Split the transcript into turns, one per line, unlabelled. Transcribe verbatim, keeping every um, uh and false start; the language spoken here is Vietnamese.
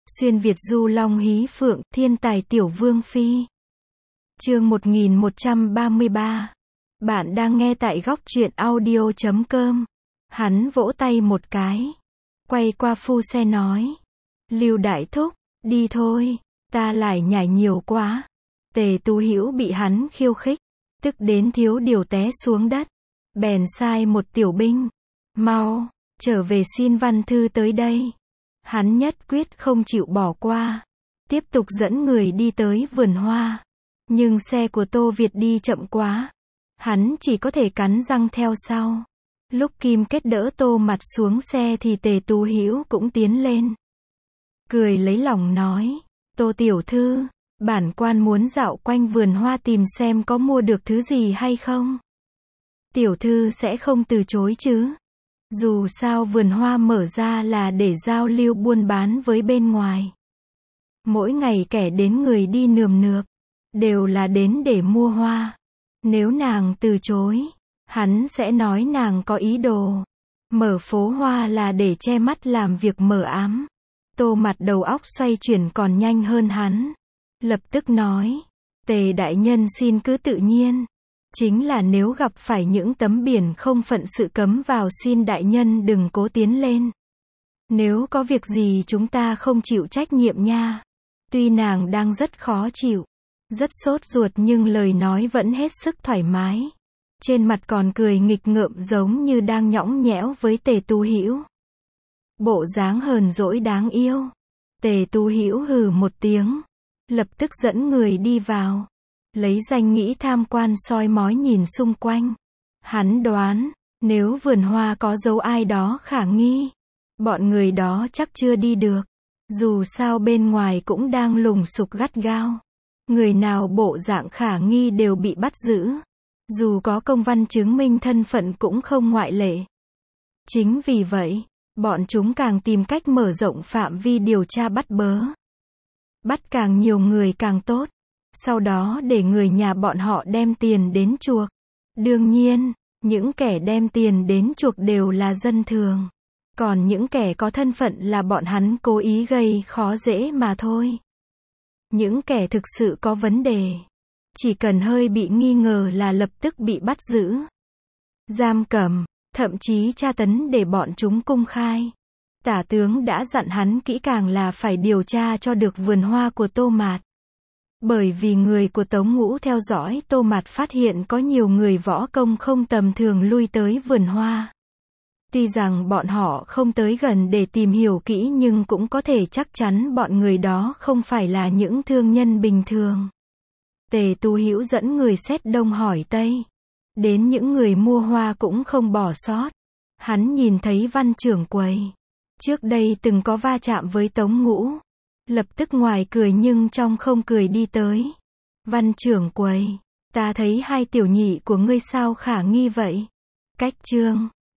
Xuyên Việt du long hí phượng, thiên tài tiểu vương phi. Chương một nghìn một trăm ba mươi ba. Bạn đang nghe tại góc truyện audio chấm com. Hắn vỗ tay một cái, quay qua phu xe nói: Lưu đại thúc, đi thôi, ta lại nhảy nhiều quá. Tề Tú Hữu bị hắn khiêu khích, tức đến thiếu điều té xuống đất, bèn sai một tiểu binh: mau, trở về xin văn thư tới đây. Hắn nhất quyết không chịu bỏ qua, tiếp tục dẫn người đi tới vườn hoa. Nhưng xe của Tô Việt đi chậm quá, hắn chỉ có thể cắn răng theo sau. Lúc Kim Kết đỡ Tô Mặt xuống xe thì Tề Tú Hữu cũng tiến lên, cười lấy lòng nói: Tô tiểu thư, bản quan muốn dạo quanh vườn hoa tìm xem có mua được thứ gì hay không. Tiểu thư sẽ không từ chối chứ? Dù sao vườn hoa mở ra là để giao lưu buôn bán với bên ngoài. Mỗi ngày kẻ đến người đi nườm nượp, đều là đến để mua hoa. Nếu nàng từ chối, hắn sẽ nói nàng có ý đồ mở phố hoa là để che mắt làm việc mờ ám. Tô Mặt đầu óc xoay chuyển còn nhanh hơn hắn, lập tức nói: Tề đại nhân xin cứ tự nhiên. Chính là nếu gặp phải những tấm biển không phận sự cấm vào xin đại nhân đừng cố tiến lên. Nếu có việc gì chúng ta không chịu trách nhiệm nha. Tuy nàng đang rất khó chịu, rất sốt ruột nhưng lời nói vẫn hết sức thoải mái. Trên mặt còn cười nghịch ngợm giống như đang nhõng nhẽo với Tề Tú Hữu. Bộ dáng hờn dỗi đáng yêu. Tề Tú Hữu hừ một tiếng, lập tức dẫn người đi vào, lấy danh nghĩa tham quan soi mói nhìn xung quanh. Hắn đoán, nếu vườn hoa có dấu ai đó khả nghi, bọn người đó chắc chưa đi được. Dù sao bên ngoài cũng đang lùng sục gắt gao. Người nào bộ dạng khả nghi đều bị bắt giữ. Dù có công văn chứng minh thân phận cũng không ngoại lệ. Chính vì vậy, bọn chúng càng tìm cách mở rộng phạm vi điều tra bắt bớ. Bắt càng nhiều người càng tốt. Sau đó để người nhà bọn họ đem tiền đến chuộc. Đương nhiên, những kẻ đem tiền đến chuộc đều là dân thường. Còn những kẻ có thân phận là bọn hắn cố ý gây khó dễ mà thôi. Những kẻ thực sự có vấn đề, chỉ cần hơi bị nghi ngờ là lập tức bị bắt giữ, giam cầm, thậm chí tra tấn để bọn chúng cung khai. Tả tướng đã dặn hắn kỹ càng là phải điều tra cho được vườn hoa của Tô Mạt. Bởi vì người của Tống Ngũ theo dõi Tô Mạt phát hiện có nhiều người võ công không tầm thường lui tới vườn hoa. Tuy rằng bọn họ không tới gần để tìm hiểu kỹ nhưng cũng có thể chắc chắn bọn người đó không phải là những thương nhân bình thường. Tề Tú Hữu dẫn người xét đông hỏi tây, đến những người mua hoa cũng không bỏ sót. Hắn nhìn thấy Văn trưởng quầy, trước đây từng có va chạm với Tống Ngũ, lập tức ngoài cười nhưng trong không cười đi tới. Văn trưởng quầy, ta thấy hai tiểu nhị của ngươi sao khả nghi vậy? Cách trương